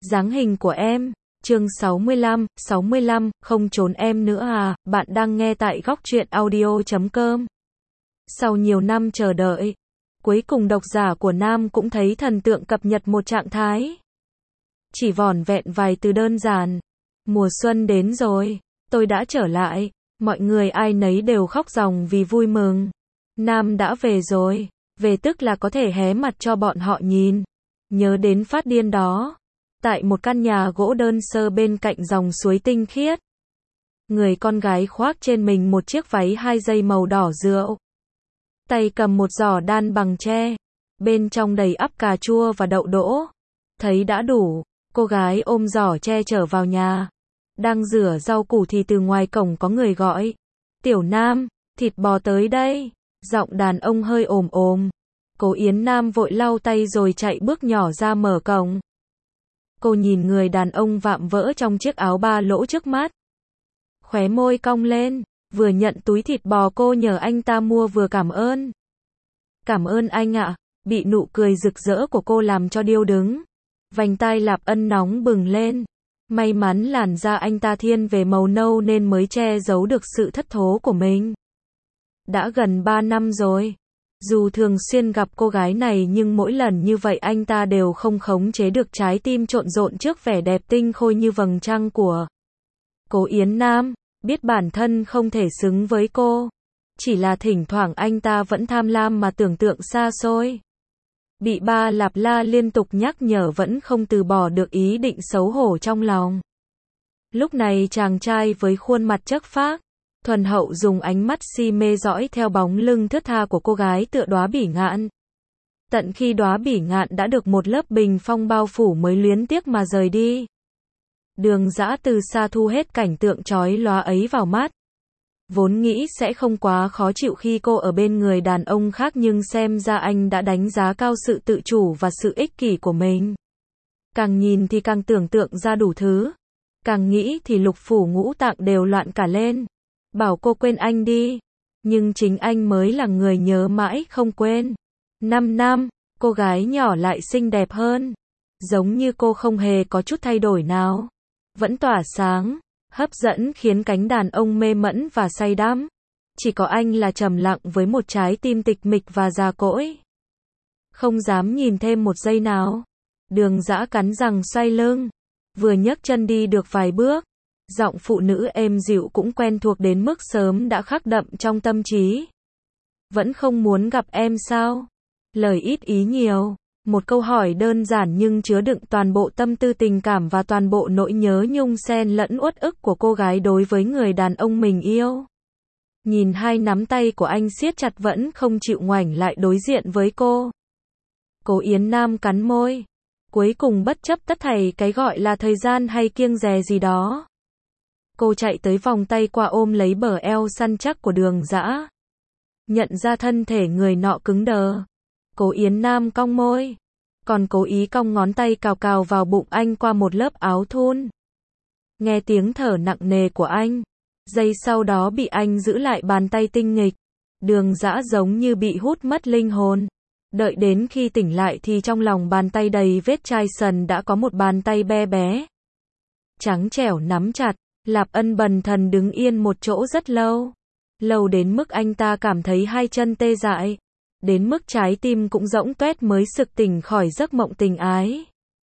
Dáng hình của em. Chương 65, không trốn em nữa à, bạn đang nghe tại góc truyện audio.com. Sau nhiều năm chờ đợi, cuối cùng độc giả của Nam cũng thấy thần tượng cập nhật một trạng thái. Chỉ vỏn vẹn vài từ đơn giản. Mùa xuân đến rồi, tôi đã trở lại, mọi người ai nấy đều khóc ròng vì vui mừng. Nam đã về rồi, về tức là có thể hé mặt cho bọn họ nhìn. Nhớ đến phát điên đó. Tại một căn nhà gỗ đơn sơ bên cạnh dòng suối tinh khiết. Người con gái khoác trên mình một chiếc váy 2 dây màu đỏ rượu. Tay cầm một giỏ đan bằng tre. Bên trong đầy ắp cà chua và đậu đỗ. Thấy đã đủ, cô gái ôm giỏ tre trở vào nhà. Đang rửa rau củ thì từ ngoài cổng có người gọi. Tiểu Nam, thịt bò tới đây. Giọng đàn ông hơi ồm ồm. Cố Yến Nam vội lau tay rồi chạy bước nhỏ ra mở cổng. Cô nhìn người đàn ông vạm vỡ trong chiếc áo ba lỗ trước mắt. Khóe môi cong lên, vừa nhận túi thịt bò cô nhờ anh ta mua vừa cảm ơn. Cảm ơn anh ạ, bị nụ cười rực rỡ của cô làm cho điêu đứng. Vành tai Lạp Ân nóng bừng lên. May mắn làn da anh ta thiên về màu nâu nên mới che giấu được sự thất thố của mình. Đã gần 3 năm rồi. Dù thường xuyên gặp cô gái này nhưng mỗi lần như vậy anh ta đều không khống chế được trái tim trộn rộn trước vẻ đẹp tinh khôi như vầng trăng của Cố Yến Nam, biết bản thân không thể xứng với cô. Chỉ là thỉnh thoảng anh ta vẫn tham lam mà tưởng tượng xa xôi. Bị ba Lạp La liên tục nhắc nhở vẫn không từ bỏ được ý định xấu hổ trong lòng. Lúc này chàng trai với khuôn mặt chất phác, thuần hậu dùng ánh mắt si mê dõi theo bóng lưng thướt tha của cô gái tựa đóa bỉ ngạn. Tận khi đóa bỉ ngạn đã được một lớp bình phong bao phủ mới luyến tiếc mà rời đi. Đường Dã từ xa thu hết cảnh tượng chói lóa ấy vào mắt. Vốn nghĩ sẽ không quá khó chịu khi cô ở bên người đàn ông khác nhưng xem ra anh đã đánh giá cao sự tự chủ và sự ích kỷ của mình. Càng nhìn thì càng tưởng tượng ra đủ thứ. Càng nghĩ thì lục phủ ngũ tạng đều loạn cả lên. Bảo cô quên anh đi. Nhưng chính anh mới là người nhớ mãi không quên. 5 năm, cô gái nhỏ lại xinh đẹp hơn. Giống như cô không hề có chút thay đổi nào. Vẫn tỏa sáng, hấp dẫn khiến cánh đàn ông mê mẫn và say đắm. Chỉ có anh là trầm lặng với một trái tim tịch mịch và già cỗi. Không dám nhìn thêm một giây nào. Đường Dã cắn răng xoay lưng. Vừa nhấc chân đi được vài bước. Giọng phụ nữ êm dịu cũng quen thuộc đến mức sớm đã khắc đậm trong tâm trí. Vẫn không muốn gặp em sao? Lời ít ý nhiều. Một câu hỏi đơn giản nhưng chứa đựng toàn bộ tâm tư tình cảm và toàn bộ nỗi nhớ nhung xen lẫn uất ức của cô gái đối với người đàn ông mình yêu. Nhìn hai nắm tay của anh siết chặt vẫn không chịu ngoảnh lại đối diện với cô. Cố Yến Nam cắn môi. Cuối cùng bất chấp tất thảy cái gọi là thời gian hay kiêng dè gì đó. Cô chạy tới vòng tay qua ôm lấy bờ eo săn chắc của Đường Dã. Nhận ra thân thể người nọ cứng đờ. Cố Yến Nam cong môi. Còn cố ý cong ngón tay cào cào vào bụng anh qua một lớp áo thun. Nghe tiếng thở nặng nề của anh. Giây sau đó bị anh giữ lại bàn tay tinh nghịch. Đường Dã giống như bị hút mất linh hồn. Đợi đến khi tỉnh lại thì trong lòng bàn tay đầy vết chai sần đã có một bàn tay bé bé. Trắng trẻo nắm chặt. Lạp Ân bần thần đứng yên một chỗ rất lâu. Lâu đến mức anh ta cảm thấy hai chân tê dại. Đến mức trái tim cũng rỗng tuét mới sực tỉnh khỏi giấc mộng tình ái.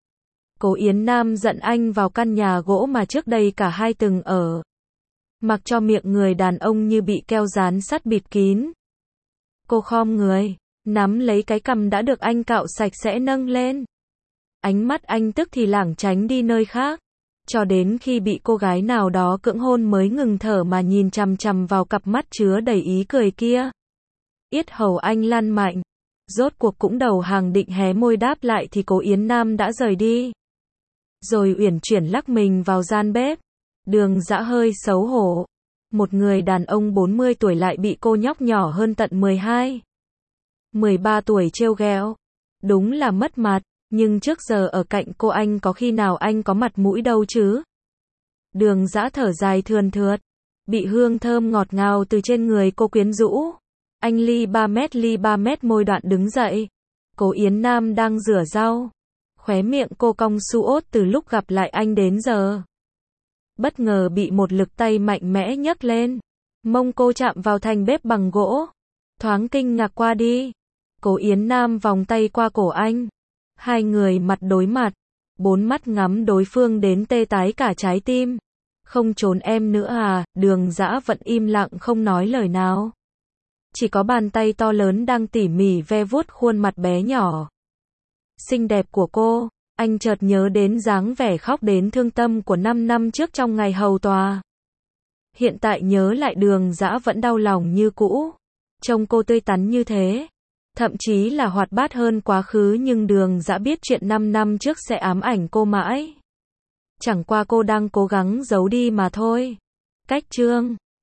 Cố Yến Nam dẫn anh vào căn nhà gỗ mà trước đây cả hai từng ở. Mặc cho miệng người đàn ông như bị keo dán sắt bịt kín. Cô khom người, nắm lấy cái cằm đã được anh cạo sạch sẽ nâng lên. Ánh mắt anh tức thì lảng tránh đi nơi khác. Cho đến khi bị cô gái nào đó cưỡng hôn mới ngừng thở mà nhìn chằm chằm vào cặp mắt chứa đầy ý cười kia. Yết hầu anh lăn mạnh. Rốt cuộc cũng đầu hàng định hé môi đáp lại thì Cố Yến Nam đã rời đi. Rồi uyển chuyển lắc mình vào gian bếp. Đường Dã hơi xấu hổ. Một người đàn ông 40 tuổi lại bị cô nhóc nhỏ hơn tận 13 tuổi trêu ghẹo. Đúng là mất mặt. Nhưng trước giờ ở cạnh cô anh có khi nào anh có mặt mũi đâu chứ? Đường Dã thở dài thườn thượt. Bị hương thơm ngọt ngào từ trên người cô quyến rũ. Anh ly 3 mét môi đoạn đứng dậy. Cố Yến Nam đang rửa rau. Khóe miệng cô cong suốt từ lúc gặp lại anh đến giờ. Bất ngờ bị một lực tay mạnh mẽ nhấc lên. Mông cô chạm vào thành bếp bằng gỗ. Thoáng kinh ngạc qua đi. Cố Yến Nam vòng tay qua cổ anh. Hai người mặt đối mặt. Bốn mắt ngắm đối phương đến tê tái cả trái tim. Không trốn em nữa à? Đường Dã vẫn im lặng không nói lời nào. Chỉ có bàn tay to lớn đang tỉ mỉ ve vuốt khuôn mặt bé nhỏ xinh đẹp của cô. Anh chợt nhớ đến dáng vẻ khóc đến thương tâm của 5 năm trước trong ngày hầu tòa. Hiện tại nhớ lại Đường Dã vẫn đau lòng như cũ. Trông cô tươi tắn như thế, thậm chí là hoạt bát hơn quá khứ, nhưng Đường Dã biết chuyện 5 năm trước sẽ ám ảnh cô mãi. Chẳng qua cô đang cố gắng giấu đi mà thôi. Cách chương